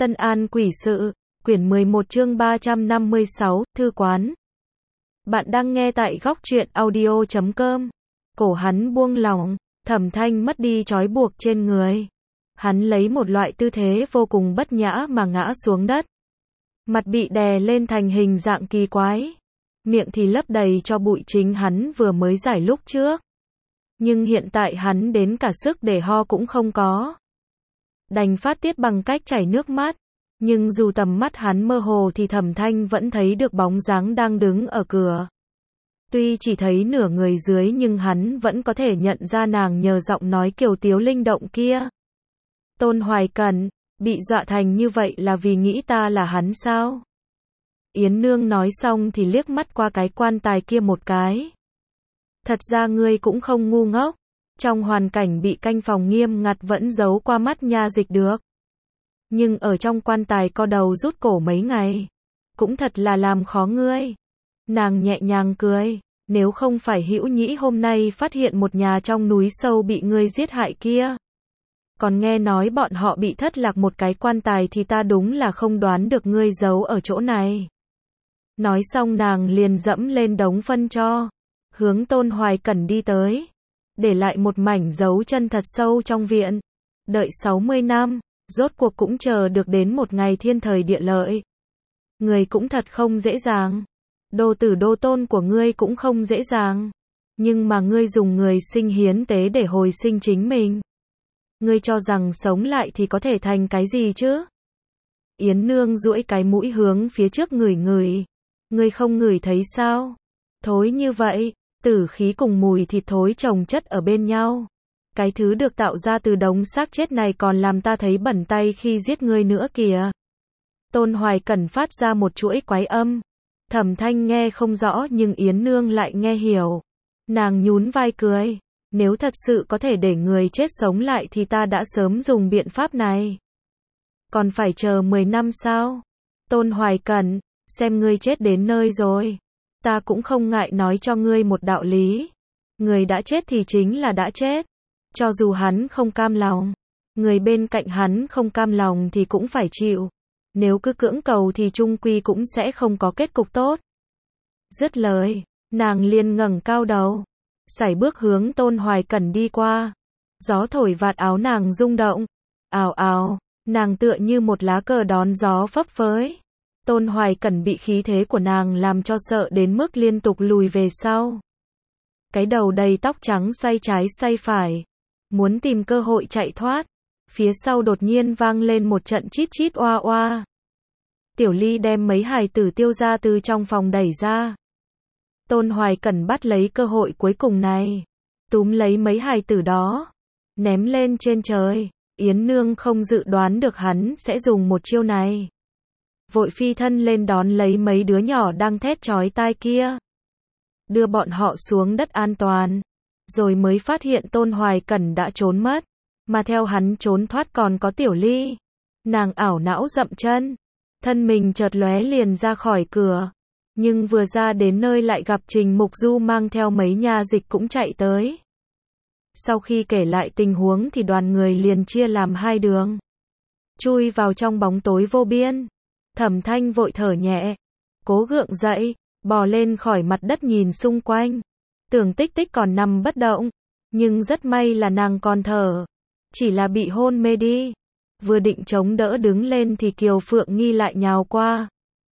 Tân An Quỷ Sự, quyển 11 chương 356, Thư Quán. Bạn đang nghe tại góc truyện audio.com. Cổ hắn buông lỏng, Thẩm Thanh mất đi trói buộc trên người. Hắn lấy một loại tư thế vô cùng bất nhã mà ngã xuống đất. Mặt bị đè lên thành hình dạng kỳ quái. Miệng thì lấp đầy cho bụi chính hắn vừa mới giải lúc trước. Nhưng hiện tại hắn đến cả sức để ho cũng không có. Đành phát tiết bằng cách chảy nước mắt. Nhưng dù tầm mắt hắn mơ hồ thì Thẩm Thanh vẫn thấy được bóng dáng đang đứng ở cửa. Tuy chỉ thấy nửa người dưới nhưng hắn vẫn có thể nhận ra nàng nhờ giọng nói kiều tiếu linh động kia. Tôn Hoài Cẩn, bị dọa thành như vậy là vì nghĩ ta là hắn sao? Yến Nương nói xong thì liếc mắt qua cái quan tài kia một cái. Thật ra ngươi cũng không ngu ngốc. Trong hoàn cảnh bị canh phòng nghiêm ngặt vẫn giấu qua mắt nha dịch được. Nhưng ở trong quan tài co đầu rút cổ mấy ngày. Cũng thật là làm khó ngươi. Nàng nhẹ nhàng cười. Nếu không phải Hữu Nhĩ hôm nay phát hiện một nhà trong núi sâu bị ngươi giết hại kia. Còn nghe nói bọn họ bị thất lạc một cái quan tài thì ta đúng là không đoán được ngươi giấu ở chỗ này. Nói xong nàng liền dẫm lên đống phân tro. Hướng Tôn Hoài Cẩn đi tới. Để lại một mảnh dấu chân thật sâu trong viện. Đợi 60 năm, rốt cuộc cũng chờ được đến một ngày thiên thời địa lợi. Người cũng thật không dễ dàng. Đô tử đô tôn của ngươi cũng không dễ dàng. Nhưng mà ngươi dùng người sinh hiến tế để hồi sinh chính mình. Ngươi cho rằng sống lại thì có thể thành cái gì chứ? Yến Nương duỗi cái mũi hướng phía trước ngửi ngửi. Ngươi không ngửi thấy sao? Thối như vậy. Tử khí cùng mùi thịt thối chồng chất ở bên nhau. Cái thứ được tạo ra từ đống xác chết này còn làm ta thấy bẩn tay khi giết ngươi nữa kìa. Tôn Hoài Cẩn phát ra một chuỗi quái âm. Thẩm Thanh nghe không rõ nhưng Yến Nương lại nghe hiểu. Nàng nhún vai cười. Nếu thật sự có thể để người chết sống lại thì ta đã sớm dùng biện pháp này. Còn phải chờ 10 năm sao? Tôn Hoài Cẩn, xem ngươi chết đến nơi rồi. Ta cũng không ngại nói cho ngươi một đạo lý. Người đã chết thì chính là đã chết. Cho dù hắn không cam lòng, người bên cạnh hắn không cam lòng thì cũng phải chịu. Nếu cứ cưỡng cầu thì chung quy cũng sẽ không có kết cục tốt. Dứt lời, nàng liền ngẩng cao đầu, sải bước hướng Tôn Hoài Cẩn đi qua. Gió thổi vạt áo nàng rung động. Ào ào, nàng tựa như một lá cờ đón gió phấp phới. Tôn Hoài Cẩn bị khí thế của nàng làm cho sợ đến mức liên tục lùi về sau. Cái đầu đầy tóc trắng xoay trái xoay phải. Muốn tìm cơ hội chạy thoát. Phía sau đột nhiên vang lên một trận chít chít oa oa. Tiểu Ly đem mấy hài tử tiêu ra từ trong phòng đẩy ra. Tôn Hoài Cẩn bắt lấy cơ hội cuối cùng này. Túm lấy mấy hài tử đó. Ném lên trên trời. Yến Nương không dự đoán được hắn sẽ dùng một chiêu này. Vội phi thân lên đón lấy mấy đứa nhỏ đang thét chói tai kia. Đưa bọn họ xuống đất an toàn. Rồi mới phát hiện Tôn Hoài Cẩn đã trốn mất. Mà theo hắn trốn thoát còn có Tiểu Ly. Nàng ảo não dậm chân. Thân mình chợt lóe liền ra khỏi cửa. Nhưng vừa ra đến nơi lại gặp Trình Mục Du mang theo mấy nha dịch cũng chạy tới. Sau khi kể lại tình huống thì đoàn người liền chia làm hai đường. Chui vào trong bóng tối vô biên. Thẩm Thanh vội thở nhẹ. Cố gượng dậy, bò lên khỏi mặt đất nhìn xung quanh. Tưởng Tích Tích còn nằm bất động. Nhưng rất may là nàng còn thở. Chỉ là bị hôn mê đi. Vừa định chống đỡ đứng lên thì Kiều Phượng Nghi lại nhào qua.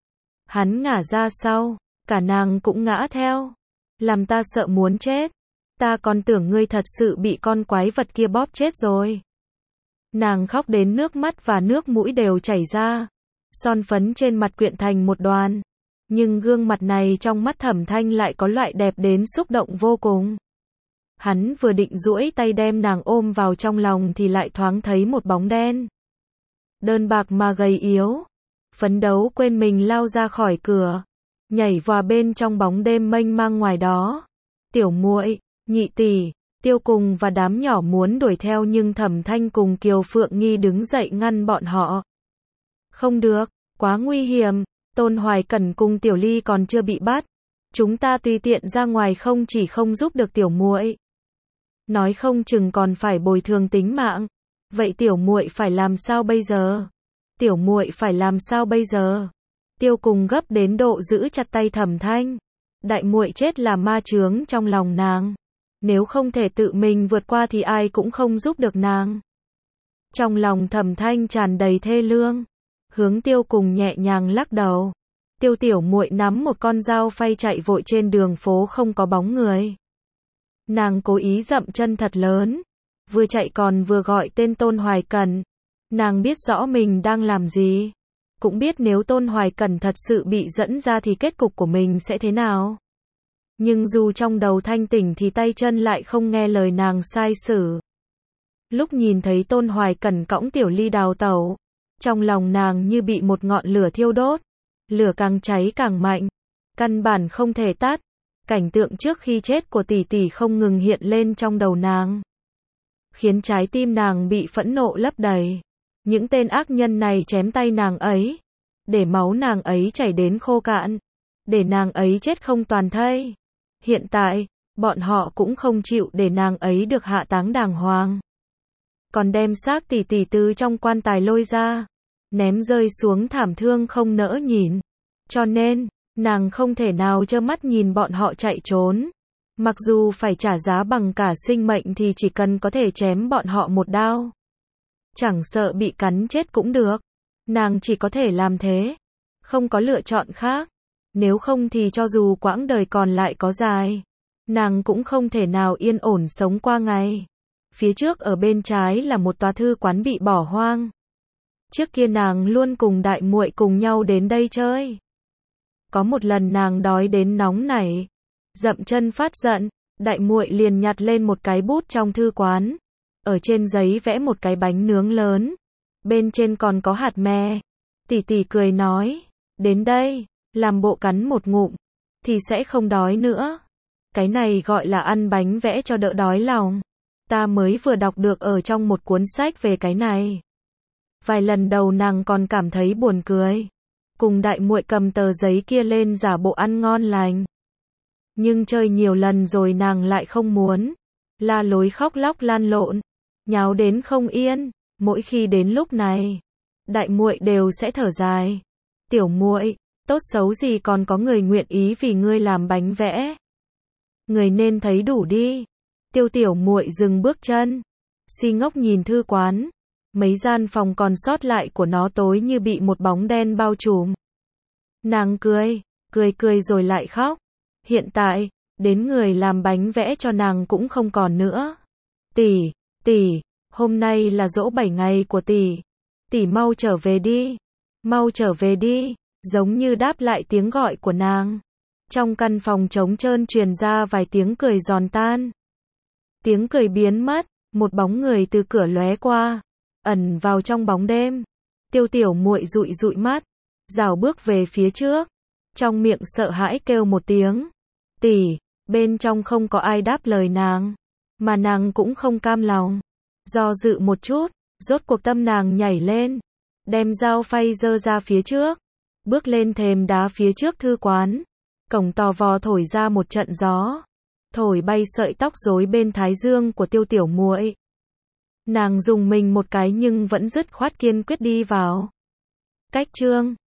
Hắn ngả ra sau. Cả nàng cũng ngã theo. Làm ta sợ muốn chết. Ta còn tưởng ngươi thật sự bị con quái vật kia bóp chết rồi. Nàng khóc đến nước mắt và nước mũi đều chảy ra. Son phấn trên mặt quyện thành một đoàn. Nhưng gương mặt này trong mắt Thẩm Thanh lại có loại đẹp đến xúc động vô cùng. Hắn vừa định duỗi tay đem nàng ôm vào trong lòng thì lại thoáng thấy một bóng đen. Đơn bạc mà gầy yếu. Phấn đấu quên mình lao ra khỏi cửa. Nhảy vào bên trong bóng đêm mênh mang ngoài đó. Tiểu muội, nhị tỷ, Tiêu Cùng và đám nhỏ muốn đuổi theo nhưng Thẩm Thanh cùng Kiều Phượng Nghi đứng dậy ngăn bọn họ. Không được, quá nguy hiểm. Tôn Hoài Cẩn cùng Tiểu Ly còn chưa bị bắt. Chúng ta tùy tiện ra ngoài không chỉ không giúp được tiểu muội, nói không chừng còn phải bồi thường tính mạng. Vậy tiểu muội phải làm sao bây giờ? Tiểu muội phải làm sao bây giờ? Tiêu Cùng gấp đến độ giữ chặt tay Thẩm Thanh. Đại muội chết là ma chướng trong lòng nàng. Nếu không thể tự mình vượt qua thì ai cũng không giúp được nàng. Trong lòng Thẩm Thanh tràn đầy thê lương. Hướng Tiêu Cùng nhẹ nhàng lắc đầu. Tiêu tiểu muội nắm một con dao phay chạy vội trên đường phố không có bóng người. Nàng cố ý dậm chân thật lớn. Vừa chạy còn vừa gọi tên Tôn Hoài Cẩn. Nàng biết rõ mình đang làm gì. Cũng biết nếu Tôn Hoài Cẩn thật sự bị dẫn ra thì kết cục của mình sẽ thế nào. Nhưng dù trong đầu thanh tỉnh thì tay chân lại không nghe lời nàng sai sử. Lúc nhìn thấy Tôn Hoài Cẩn cõng Tiểu Ly đào tẩu, trong lòng nàng như bị một ngọn lửa thiêu đốt. Lửa càng cháy càng mạnh, căn bản không thể tắt. Cảnh tượng trước khi chết của tỷ tỷ không ngừng hiện lên trong đầu nàng, khiến trái tim nàng bị phẫn nộ lấp đầy. Những tên ác nhân này chém tay nàng ấy, để máu nàng ấy chảy đến khô cạn, để nàng ấy chết không toàn thây. Hiện tại, bọn họ cũng không chịu để nàng ấy được hạ táng đàng hoàng, còn đem xác tỷ tỷ từ trong quan tài lôi ra, ném rơi xuống thảm thương không nỡ nhìn. Cho nên, nàng không thể nào trơ mắt nhìn bọn họ chạy trốn. Mặc dù phải trả giá bằng cả sinh mệnh thì chỉ cần có thể chém bọn họ một đao, chẳng sợ bị cắn chết cũng được. Nàng chỉ có thể làm thế, không có lựa chọn khác. Nếu không thì cho dù quãng đời còn lại có dài, nàng cũng không thể nào yên ổn sống qua ngày. Phía trước ở bên trái là một tòa thư quán bị bỏ hoang. Trước kia nàng luôn cùng đại muội cùng nhau đến đây chơi. Có một lần nàng đói đến nóng nảy, dậm chân phát giận, đại muội liền nhặt lên một cái bút trong thư quán, ở trên giấy vẽ một cái bánh nướng lớn, bên trên còn có hạt me. Tỷ tỷ cười nói, đến đây, làm bộ cắn một ngụm, thì sẽ không đói nữa. Cái này gọi là ăn bánh vẽ cho đỡ đói lòng. Ta mới vừa đọc được ở trong một cuốn sách về cái này. Vài lần đầu nàng còn cảm thấy buồn cười, cùng đại muội cầm tờ giấy kia lên giả bộ ăn ngon lành. Nhưng chơi nhiều lần rồi nàng lại không muốn, la lối khóc lóc lan lộn, nháo đến không yên. Mỗi khi đến lúc này, đại muội đều sẽ thở dài. Tiểu muội, tốt xấu gì còn có người nguyện ý vì ngươi làm bánh vẽ. Người nên thấy đủ đi. Tiêu tiểu muội dừng bước chân, si ngốc nhìn thư quán. Mấy gian phòng còn sót lại của nó tối như bị một bóng đen bao trùm. Nàng cười rồi lại khóc. Hiện tại, đến người làm bánh vẽ cho nàng cũng không còn nữa. Tỷ, hôm nay là giỗ 7 ngày của tỷ. Tỷ mau trở về đi, giống như đáp lại tiếng gọi của nàng. Trong căn phòng trống trơn truyền ra vài tiếng cười giòn tan. Tiếng cười biến mất, một bóng người từ cửa lóe qua, ẩn vào trong bóng đêm. Tiêu tiểu muội dụi dụi mắt, rảo bước về phía trước, trong miệng sợ hãi kêu một tiếng. Tỷ, bên trong không có ai đáp lời nàng, mà nàng cũng không cam lòng. Do dự một chút, rốt cuộc tâm nàng nhảy lên, đem dao phay giơ ra phía trước, bước lên thềm đá phía trước thư quán. Cổng tò vò thổi ra một trận gió, thổi bay sợi tóc rối bên thái dương của tiêu tiểu muội. Nàng dùng mình một cái nhưng vẫn dứt khoát kiên quyết đi vào. Cách chương